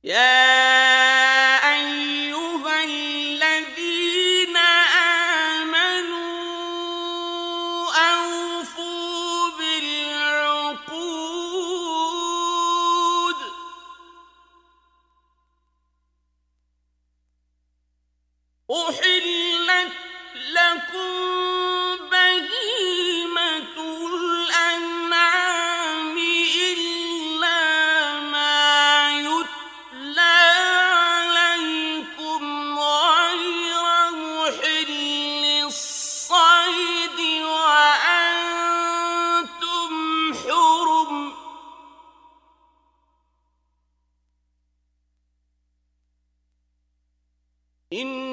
يا أيها الذين آمنوا أوفوا بالعقود أحلت لكم بهيمة الأنعام إلا ما يتلى عليكم غير محل الصيد وأنتم حرم إن